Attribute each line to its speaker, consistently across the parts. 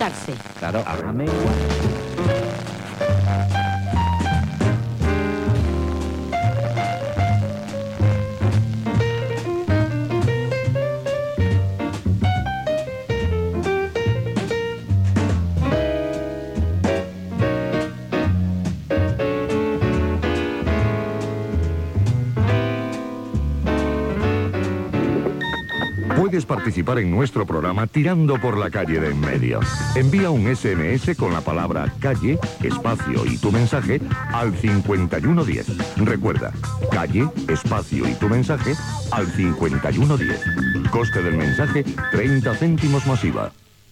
Speaker 1: adaptarse.
Speaker 2: Claro, háblame.
Speaker 3: Puedes participar en nuestro programa tirando por la calle de en medio. Envía un SMS con la palabra calle, espacio y tu mensaje al 5110. Recuerda, calle, espacio y tu mensaje al 5110. Coste del mensaje 30 céntimos más IVA.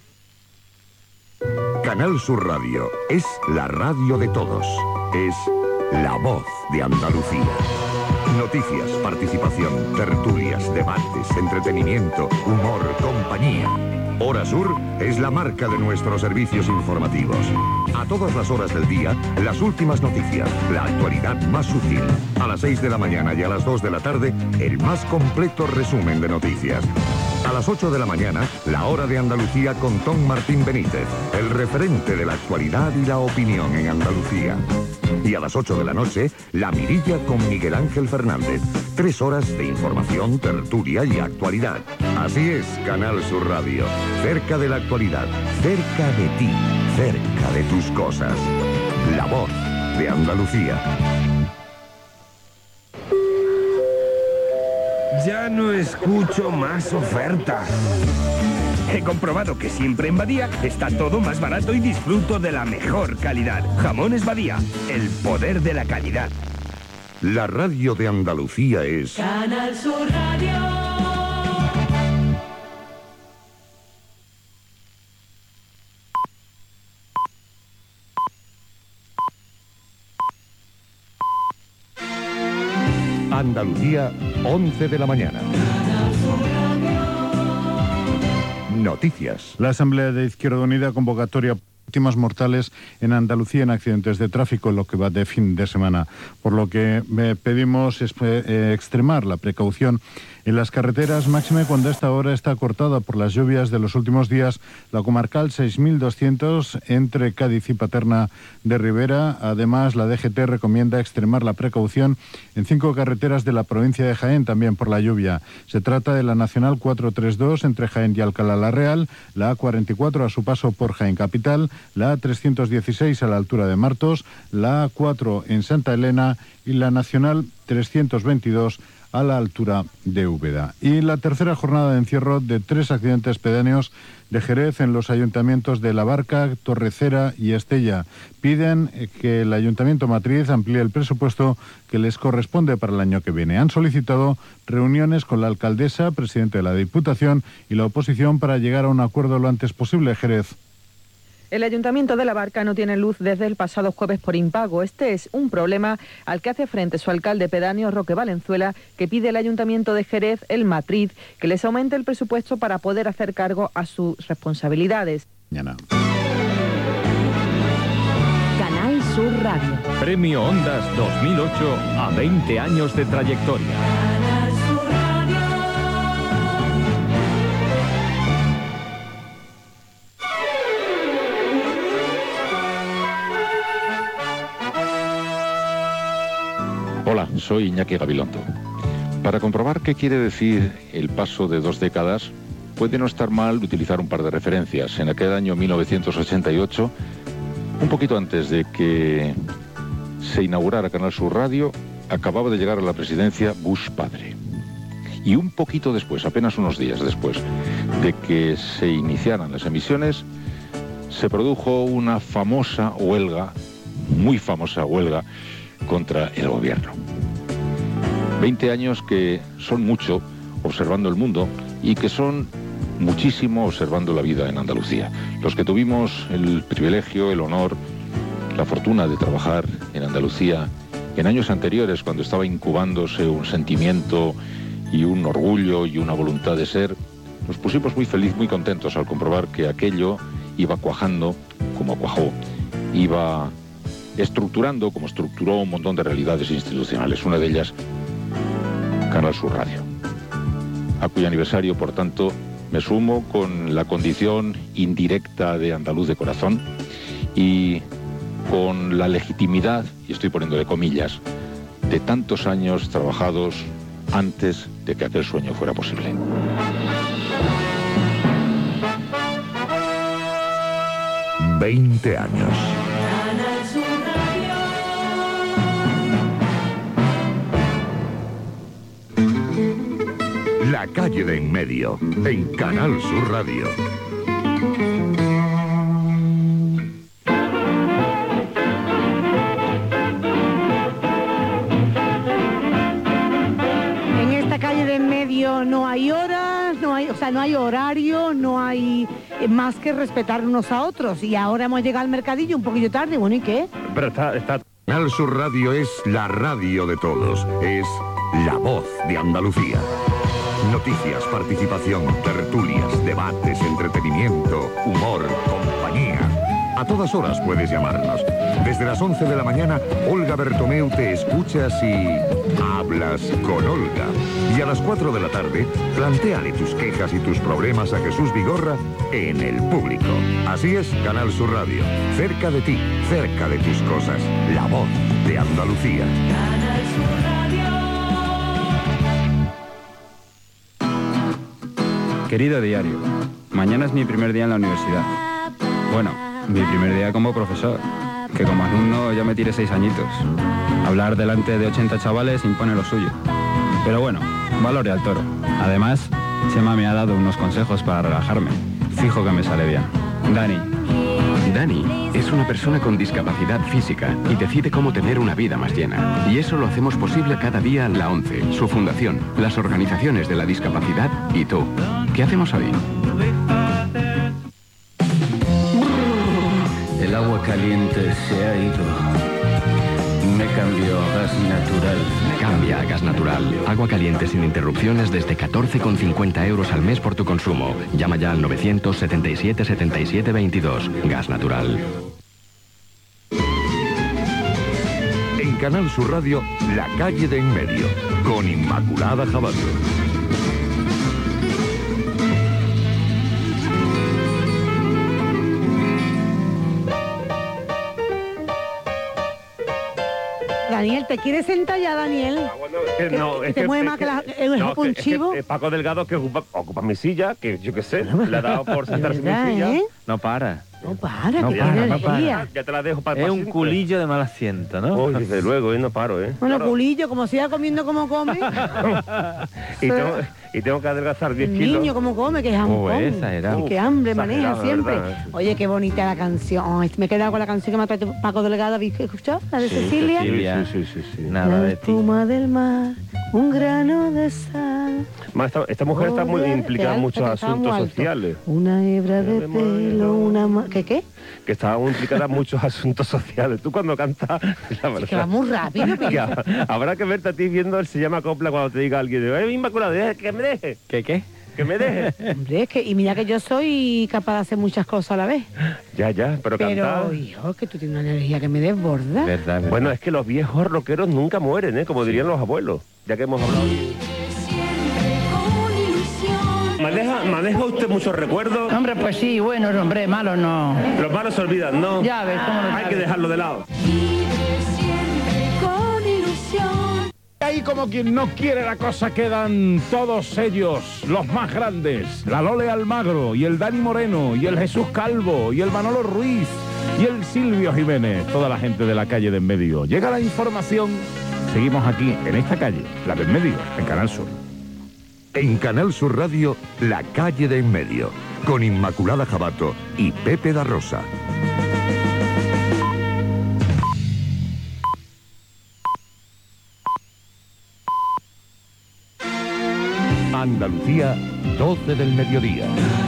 Speaker 3: Canal Sur Radio es la radio de todos. Es la voz de Andalucía. Noticias, participación, tertulias, debates, entretenimiento, humor, compañía. Hora Sur es la marca de nuestros servicios informativos. A todas las horas del día, las últimas noticias, la actualidad más útil. A las 6 de la mañana y a las 2 de la tarde, el más completo resumen de noticias. A las 8 de la mañana, la Hora de Andalucía con Tom Martín Benítez, el referente de la actualidad y la opinión en Andalucía. Y a las 8 de la noche, La Mirilla con Miguel Ángel Fernández. 3 horas de información, tertulia y actualidad. Así es, Canal Sur Radio. Cerca de la actualidad, cerca de ti, cerca de tus cosas. La voz de Andalucía.
Speaker 4: Ya no escucho más ofertas. He comprobado que siempre en Badía está todo más barato y disfruto de la mejor calidad. Jamones Badía, el poder de la calidad.
Speaker 3: La radio de Andalucía es...
Speaker 5: Canal Sur Radio.
Speaker 3: Andalucía, 11 de la mañana. Noticias.
Speaker 6: La Asamblea de Izquierda Unida convocatoria víctimas mortales en Andalucía en accidentes de tráfico en lo que va de fin de semana, por lo que pedimos extremar la precaución en las carreteras, máxime cuando esta hora está cortada por las lluvias de los últimos días, la comarcal 6200 entre Cádiz y Paterna de Ribera. Además, la DGT recomienda extremar la precaución en 5 carreteras de la provincia de Jaén, también por la lluvia. Se trata de la Nacional 432 entre Jaén y Alcalá la Real, la A44 a su paso por Jaén Capital, la A316 a la altura de Martos, la A4 en Santa Elena y la Nacional 322 a la altura de Úbeda. Y la tercera jornada de encierro de 3 accidentes pedáneos de Jerez en los ayuntamientos de La Barca, Torrecera y Estella. Piden que el Ayuntamiento Matriz amplíe el presupuesto que les corresponde para el año que viene. Han solicitado reuniones con la alcaldesa, presidente de la Diputación y la oposición para llegar a un acuerdo lo antes posible. Jerez.
Speaker 7: El Ayuntamiento de La Barca no tiene luz desde el pasado jueves por impago. Este es un problema al que hace frente su alcalde pedáneo, Roque Valenzuela, que pide al Ayuntamiento de Jerez, el Matriz, que les aumente el presupuesto para poder hacer cargo a sus responsabilidades.
Speaker 6: Mañana.
Speaker 1: Canal Sur Radio.
Speaker 8: Premio Ondas 2008 a 20 años de trayectoria.
Speaker 9: Hola, soy Iñaki Gabilondo. Para comprobar qué quiere decir el paso de 2 décadas, puede no estar mal utilizar un par de referencias. En aquel año 1988, un poquito antes de que se inaugurara Canal Sur Radio, acababa de llegar a la presidencia Bush padre. Y un poquito después, apenas unos días después de que se iniciaran las emisiones, se produjo una famosa huelga, muy famosa huelga, contra el gobierno. 20 años que son mucho observando el mundo y que son muchísimo observando la vida en Andalucía. Los que tuvimos el privilegio, el honor, la fortuna de trabajar en Andalucía en años anteriores, cuando estaba incubándose un sentimiento y un orgullo y una voluntad de ser, nos pusimos muy felices, muy contentos al comprobar que aquello iba cuajando como cuajó, iba estructurando como estructuró un montón de realidades institucionales, una de ellas Canal Sur Radio, a cuyo aniversario, por tanto, Me sumo con la condición indirecta de andaluz de corazón y con la legitimidad, y estoy poniéndole comillas, de tantos años trabajados antes de que aquel sueño fuera posible.
Speaker 3: ...20 años.
Speaker 5: Canal Sur Radio.
Speaker 3: La calle de en medio, en Canal Sur Radio.
Speaker 2: En esta calle de en medio no hay horas, no hay horario, no hay más que respetar unos a otros. Y ahora hemos llegado al mercadillo un poquillo tarde, bueno, ¿y qué?
Speaker 4: Pero está...
Speaker 3: Canal Sur Radio es la radio de todos, es la voz de Andalucía. Noticias, participación, tertulias, debates, entretenimiento, humor, compañía. A todas horas puedes llamarnos. Desde las 11 de la mañana, Olga Bertomeu te escuchas y hablas con Olga. Y a las 4 de la tarde, plantéale tus quejas y tus problemas a Jesús Vigorra en El Público. Así es, Canal Sur Radio. Cerca de ti, cerca de tus cosas. La voz de Andalucía.
Speaker 5: Canal Sur Radio.
Speaker 10: Querido diario, mañana es mi primer día en la universidad. Bueno, mi primer día como profesor, que como alumno ya me tiré 6 añitos. Hablar delante de 80 chavales impone lo suyo. Pero bueno, valore al toro. Además, Chema me ha dado unos consejos para relajarme. Fijo que me sale bien. Dani.
Speaker 11: Dani es una persona con discapacidad física y decide cómo tener una vida más llena. Y eso lo hacemos posible cada día la ONCE, su fundación, las organizaciones de la discapacidad y tú. ¿Qué hacemos hoy?
Speaker 12: El agua caliente se ha ido. Me cambio a gas natural.
Speaker 11: Cambia a gas natural. Agua caliente sin interrupciones desde 14,50 euros al mes por tu consumo. Llama ya al 977 77 22. Gas natural.
Speaker 3: En Canal Sur Radio, La calle de en medio, con Inmaculada Jabato.
Speaker 2: Daniel, ¿te quieres sentar ya, Daniel? ¿Te mueve más que un chivo?
Speaker 4: Paco Delgado que ocupa mi silla, que yo qué sé, le ha dado por sentarse en mi silla.
Speaker 10: No para.
Speaker 2: No para,
Speaker 10: no
Speaker 2: que
Speaker 10: para,
Speaker 2: tiene
Speaker 10: no
Speaker 2: energía.
Speaker 4: Ya te la dejo para
Speaker 10: Es un culillo de mal asiento, ¿no?
Speaker 4: Oh, desde luego, no paro, ¿eh?
Speaker 2: Bueno,
Speaker 4: Claro.
Speaker 2: culillo, como siga comiendo como come.
Speaker 4: y tengo que adelgazar 10
Speaker 2: El
Speaker 4: kilos.
Speaker 2: niño como come, que es jampón.
Speaker 10: exagerado.
Speaker 2: Y qué hambre maneja
Speaker 4: Exagerado,
Speaker 2: siempre.
Speaker 4: ¿verdad?
Speaker 2: Oye, qué bonita la canción. Ay, me he quedado con la canción que me ha traído Paco Delgado. ¿Habéis escuchado? La de Cecilia.
Speaker 4: Sí.
Speaker 10: Nada
Speaker 2: La
Speaker 10: de ti.
Speaker 2: espuma del mar, un grano de sal.
Speaker 4: Esta mujer está muy implicada en muchos asuntos
Speaker 2: alto.
Speaker 4: sociales.
Speaker 2: Una hebra de pelo, una... ¿Qué?
Speaker 4: Que está muy implicada en muchos asuntos sociales. Tú cuando cantas, la verdad.
Speaker 2: Que va muy rápido,
Speaker 4: que habrá que verte a ti viendo el Se llama Copla cuando te diga alguien, Inmaculado, que me deje.
Speaker 10: ¿Qué?
Speaker 4: Que me deje.
Speaker 2: Hombre, es que, y mira que yo soy capaz de hacer muchas cosas a la vez.
Speaker 4: Ya, pero cantar.
Speaker 2: Pero, hijo, que tú tienes una energía que me desborda.
Speaker 10: Verdad.
Speaker 4: Bueno, es que los viejos rockeros nunca mueren, ¿eh? Como dirían los abuelos, ya que hemos hablado. ¿Maneja usted muchos recuerdos?
Speaker 13: Hombre, pues sí, bueno, hombre, malos no.
Speaker 4: Los malos se olvidan, ¿no?
Speaker 13: Ya ves, ¿cómo no
Speaker 4: Hay
Speaker 13: sabes?
Speaker 4: que dejarlo de lado.
Speaker 5: Con ilusión.
Speaker 14: Ahí como quien no quiere la cosa quedan todos ellos, los más grandes, la Lole Almagro y el Dani Moreno y el Jesús Calvo y el Manolo Ruiz y el Silvio Jiménez, toda la gente de la calle de en medio. Llega la información, seguimos aquí en esta calle, la de en medio, en Canal Sur.
Speaker 3: En Canal Sur Radio, La calle de en medio, con Inmaculada Jabato y Pepe da Rosa. Andalucía, 12 del mediodía.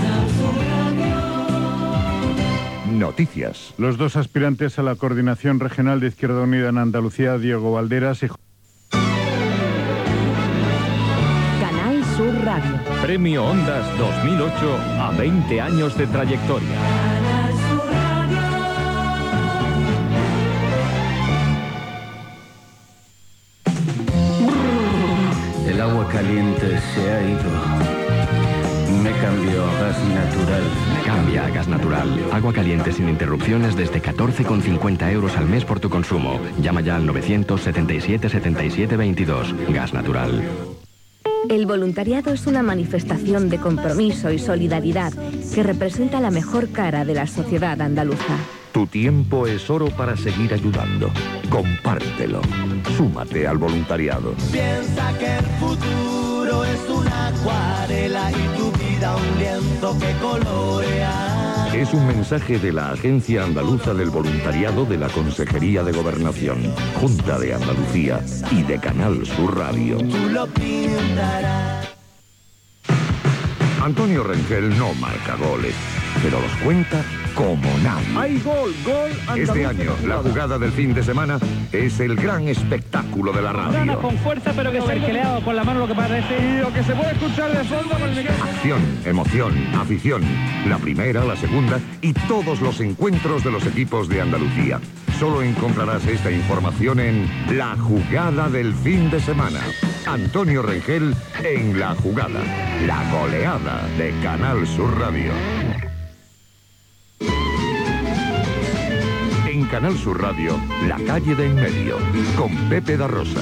Speaker 3: Noticias.
Speaker 6: Los dos aspirantes a la coordinación regional de Izquierda Unida en Andalucía, Diego Valderas y...
Speaker 1: Canal Sur Radio.
Speaker 8: Premio Ondas 2008 a 20 años de trayectoria.
Speaker 5: Canal Sur Radio.
Speaker 12: El agua caliente se ha ido. Me cambio a gas natural.
Speaker 11: Cambia a Gas Natural. Agua caliente sin interrupciones desde 14,50 euros al mes por tu consumo. Llama ya al 977 77 22. Gas Natural.
Speaker 15: El voluntariado es una manifestación de compromiso y solidaridad que representa la mejor cara de la sociedad andaluza.
Speaker 3: Tu tiempo es oro para seguir ayudando. Compártelo. Súmate al voluntariado.
Speaker 16: Piensa que el futuro es una acuarela y tu vida un lienzo que colorea.
Speaker 3: Es un mensaje de la Agencia Andaluza del Voluntariado de la Consejería de Gobernación, Junta de Andalucía y de Canal Sur Radio.
Speaker 16: Tú lo pintarás.
Speaker 3: Antonio Rengel no marca goles, pero los cuenta como nadie.
Speaker 14: ¡Hay gol! ¡Gol!
Speaker 3: Este año, la jugada del fin de semana es el gran espectáculo de la radio.
Speaker 13: Con fuerza, pero que se ha quedado con la mano lo que parece.
Speaker 14: Y lo que se puede escuchar de fondo con el micrófono.
Speaker 3: Acción, emoción, afición. La primera, la segunda y todos los encuentros de los equipos de Andalucía. Solo encontrarás esta información en La Jugada del Fin de Semana. Antonio Rengel en La Jugada, la goleada de Canal Sur Radio. En Canal Sur Radio, La Calle de en Medio, con Pepe da Rosa.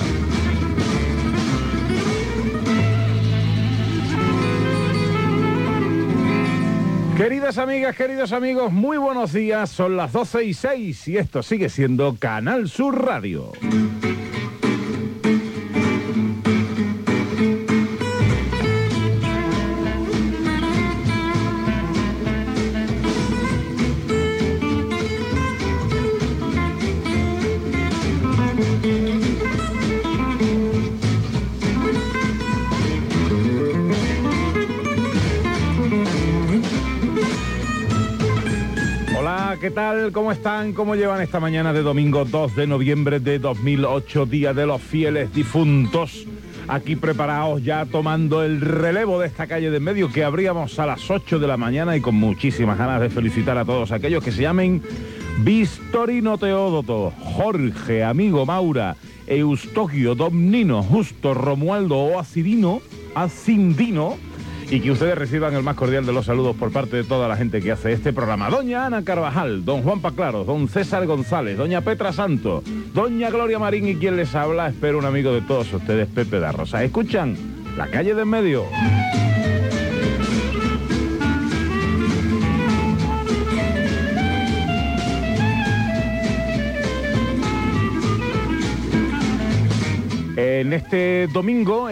Speaker 14: Queridas amigas, queridos amigos, muy buenos días. Son las 12:06 y esto sigue siendo Canal Sur Radio. ¿Qué tal? ¿Cómo están? ¿Cómo llevan esta mañana de domingo 2 de noviembre de 2008, Día de los Fieles Difuntos? Aquí preparados ya tomando el relevo de esta calle de en medio que abríamos a las 8 de la mañana y con muchísimas ganas de felicitar a todos aquellos que se llamen Vistorino Teódoto, Jorge, Amigo Maura, Eustoquio, Domnino, Justo, Romualdo o Acindino, y que ustedes reciban el más cordial de los saludos por parte de toda la gente que hace este programa. Doña Ana Carvajal, don Juan Paclaro, don César González, doña Petra Santos, doña Gloria Marín y quien les habla, espero un amigo de todos ustedes, Pepe da Rosa. ¿Escuchan? La Calle de en Medio. En este domingo